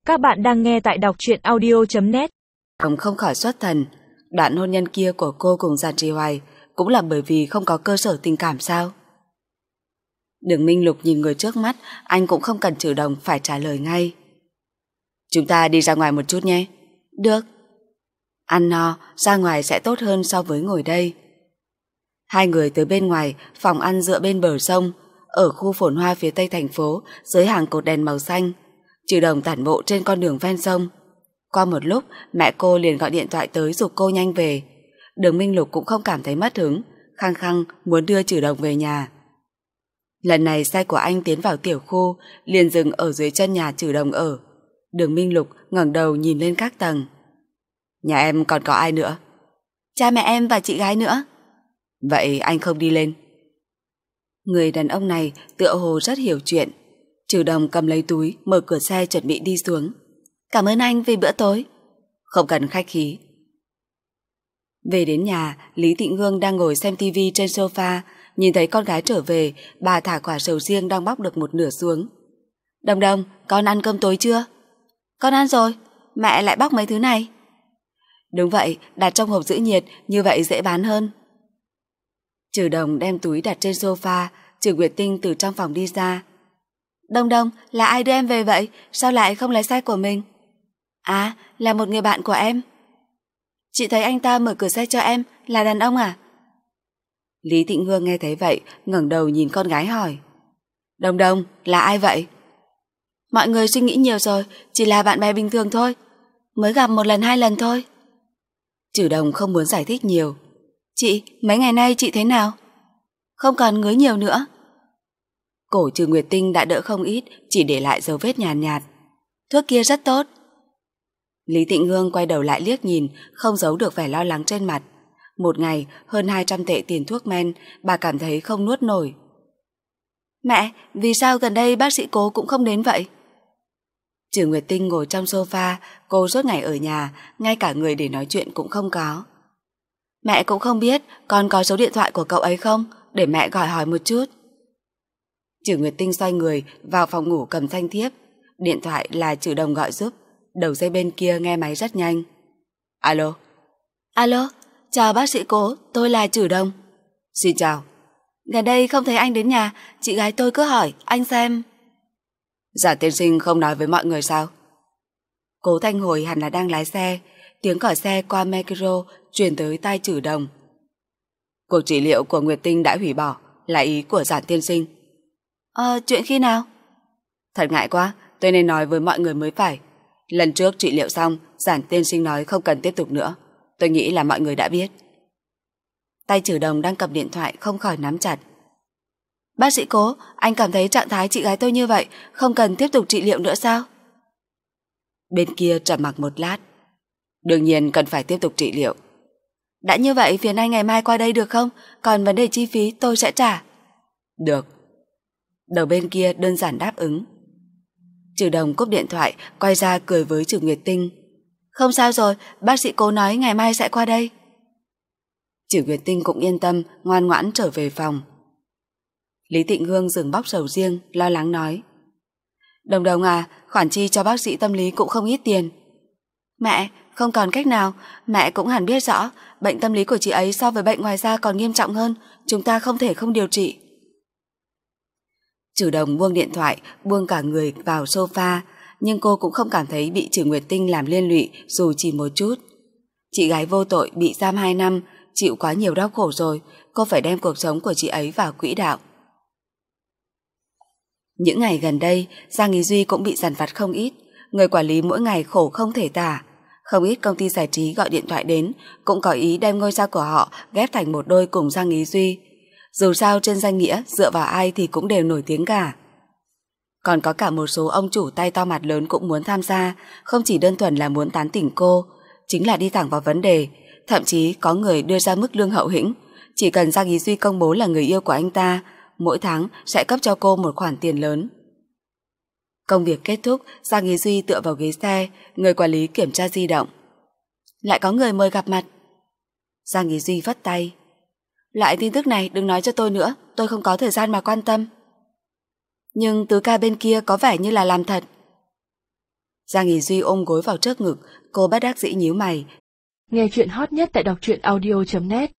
Các bạn đang nghe tại đọc truyện audio.net. Ông không khỏi xuất thần. Đoạn hôn nhân kia của cô cùng Giản Trì Hoài cũng là bởi vì không có cơ sở tình cảm sao? Đường Minh Lục nhìn người trước mắt, anh cũng không cần chủ động phải trả lời ngay. Chúng ta đi ra ngoài một chút nhé. Được. Ăn no, ra ngoài sẽ tốt hơn so với ngồi đây. Hai người tới bên ngoài, phòng ăn dựa bên bờ sông, ở khu phồn hoa phía tây thành phố, dưới hàng cột đèn màu xanh. Trừ Đồng tản bộ trên con đường ven sông. Qua một lúc, mẹ cô liền gọi điện thoại tới giục cô nhanh về. Đường Minh Lục cũng không cảm thấy mất hứng, khăng khăng muốn đưa Trừ Đồng về nhà. Lần này xe của anh tiến vào tiểu khu, liền dừng ở dưới chân nhà Trừ Đồng ở. Đường Minh Lục ngẩng đầu nhìn lên các tầng. Nhà em còn có ai nữa? Cha mẹ em và chị gái nữa. Vậy anh không đi lên? Người đàn ông này tựa hồ rất hiểu chuyện. Trừ Đồng cầm lấy túi, mở cửa xe chuẩn bị đi xuống. Cảm ơn anh vì bữa tối. Không cần khách khí. Về đến nhà, Lý Tịnh Hương đang ngồi xem tivi trên sofa, nhìn thấy con gái trở về, bà thả quả sầu riêng đang bóc được một nửa xuống. Đồng Đồng, con ăn cơm tối chưa? Con ăn rồi, mẹ lại bóc mấy thứ này. Đúng vậy, đặt trong hộp giữ nhiệt, như vậy dễ bán hơn. Trừ Đồng đem túi đặt trên sofa, Trừ Nguyệt Tinh từ trong phòng đi ra. Đồng Đồng, là ai đưa em về vậy? Sao lại không lấy xe của mình? À, là một người bạn của em. Chị thấy anh ta mở cửa xe cho em, là đàn ông à? Lý Tịnh Hương nghe thấy vậy, ngẩng đầu nhìn con gái hỏi. Đồng Đồng, là ai vậy? Mọi người suy nghĩ nhiều rồi, chỉ là bạn bè bình thường thôi. Mới gặp một lần hai lần thôi. Trừ Đồng không muốn giải thích nhiều. Chị, mấy ngày nay chị thế nào? Không còn ngứa nhiều nữa. Cổ Trừ Nguyệt Tinh đã đỡ không ít, chỉ để lại dấu vết nhàn nhạt. Thuốc kia rất tốt. Lý Tịnh Hương quay đầu lại liếc nhìn, không giấu được vẻ lo lắng trên mặt. Một ngày, hơn 200 tệ tiền thuốc men, bà cảm thấy không nuốt nổi. Mẹ, vì sao gần đây bác sĩ Cố cũng không đến vậy? Trừ Nguyệt Tinh ngồi trong sofa, cô suốt ngày ở nhà, ngay cả người để nói chuyện cũng không có. Mẹ cũng không biết, con có số điện thoại của cậu ấy không? Để mẹ gọi hỏi một chút. Trừ Nguyệt Tinh xoay người vào phòng ngủ cầm danh thiếp. Điện thoại là Trừ Đồng gọi giúp. Đầu dây bên kia nghe máy rất nhanh. Alo. Alo, chào bác sĩ Cố, tôi là Trừ Đồng. Xin chào. Gần đây không thấy anh đến nhà, chị gái tôi cứ hỏi, anh xem. Giả tiên sinh không nói với mọi người sao? Cố Thanh Hồi hẳn là đang lái xe. Tiếng còi xe qua micro truyền tới tai Trừ Đồng. Cuộc trị liệu của Nguyệt Tinh đã hủy bỏ, là ý của Giản tiên sinh. Chuyện khi nào? Thật ngại quá, tôi nên nói với mọi người mới phải. Lần trước trị liệu xong, Giản tiên sinh nói không cần tiếp tục nữa. Tôi nghĩ là mọi người đã biết. Tay Trừ Đồng đang cầm điện thoại không khỏi nắm chặt. Bác sĩ Cố, anh cảm thấy trạng thái chị gái tôi như vậy, không cần tiếp tục trị liệu nữa sao? Bên kia trầm mặc một lát. Đương nhiên cần phải tiếp tục trị liệu. Đã như vậy phiền anh ngày mai qua đây được không? Còn vấn đề chi phí tôi sẽ trả. Được. Đầu bên kia đơn giản đáp ứng. Trừ Đồng cúp điện thoại, quay ra cười với Trừ Nguyệt Tinh. Không sao rồi, bác sĩ Cố nói ngày mai sẽ qua đây. Trừ Nguyệt Tinh cũng yên tâm, ngoan ngoãn trở về phòng. Lý Tịnh Hương dừng bóc sầu riêng, lo lắng nói. Đồng Đồng à, khoản chi cho bác sĩ tâm lý cũng không ít tiền. Mẹ, không còn cách nào, mẹ cũng hẳn biết rõ, bệnh tâm lý của chị ấy so với bệnh ngoài da còn nghiêm trọng hơn, chúng ta không thể không điều trị. Trừ Đồng buông điện thoại, buông cả người vào sofa, nhưng cô cũng không cảm thấy bị Trừ Nguyệt Tinh làm liên lụy dù chỉ một chút. Chị gái vô tội bị giam 2 năm, chịu quá nhiều đau khổ rồi, cô phải đem cuộc sống của chị ấy vào quỹ đạo. Những ngày gần đây, Giang Ý Duy cũng bị dằn vặt không ít, người quản lý mỗi ngày khổ không thể tả. Không ít công ty giải trí gọi điện thoại đến, cũng có ý đem ngôi sao của họ ghép thành một đôi cùng Giang Ý Duy. Dù sao trên danh nghĩa dựa vào ai thì cũng đều nổi tiếng cả. Còn có cả một số ông chủ tay to mặt lớn cũng muốn tham gia, không chỉ đơn thuần là muốn tán tỉnh cô, chính là đi thẳng vào vấn đề. Thậm chí có người đưa ra mức lương hậu hĩnh, chỉ cần Giang Ý Duy công bố là người yêu của anh ta, mỗi tháng sẽ cấp cho cô một khoản tiền lớn. Công việc kết thúc, Giang Ý Duy tựa vào ghế xe, người quản lý kiểm tra di động. Lại có người mời gặp mặt. Giang Ý Duy vất tay. Loại tin tức này đừng nói cho tôi nữa, tôi không có thời gian mà quan tâm. Nhưng Tứ ca bên kia có vẻ như là làm thật. Giang Ý Duy ôm gối vào trước ngực, cô bất đắc dĩ nhíu mày. Nghe chuyện hot nhất tại đọc truyện audio.net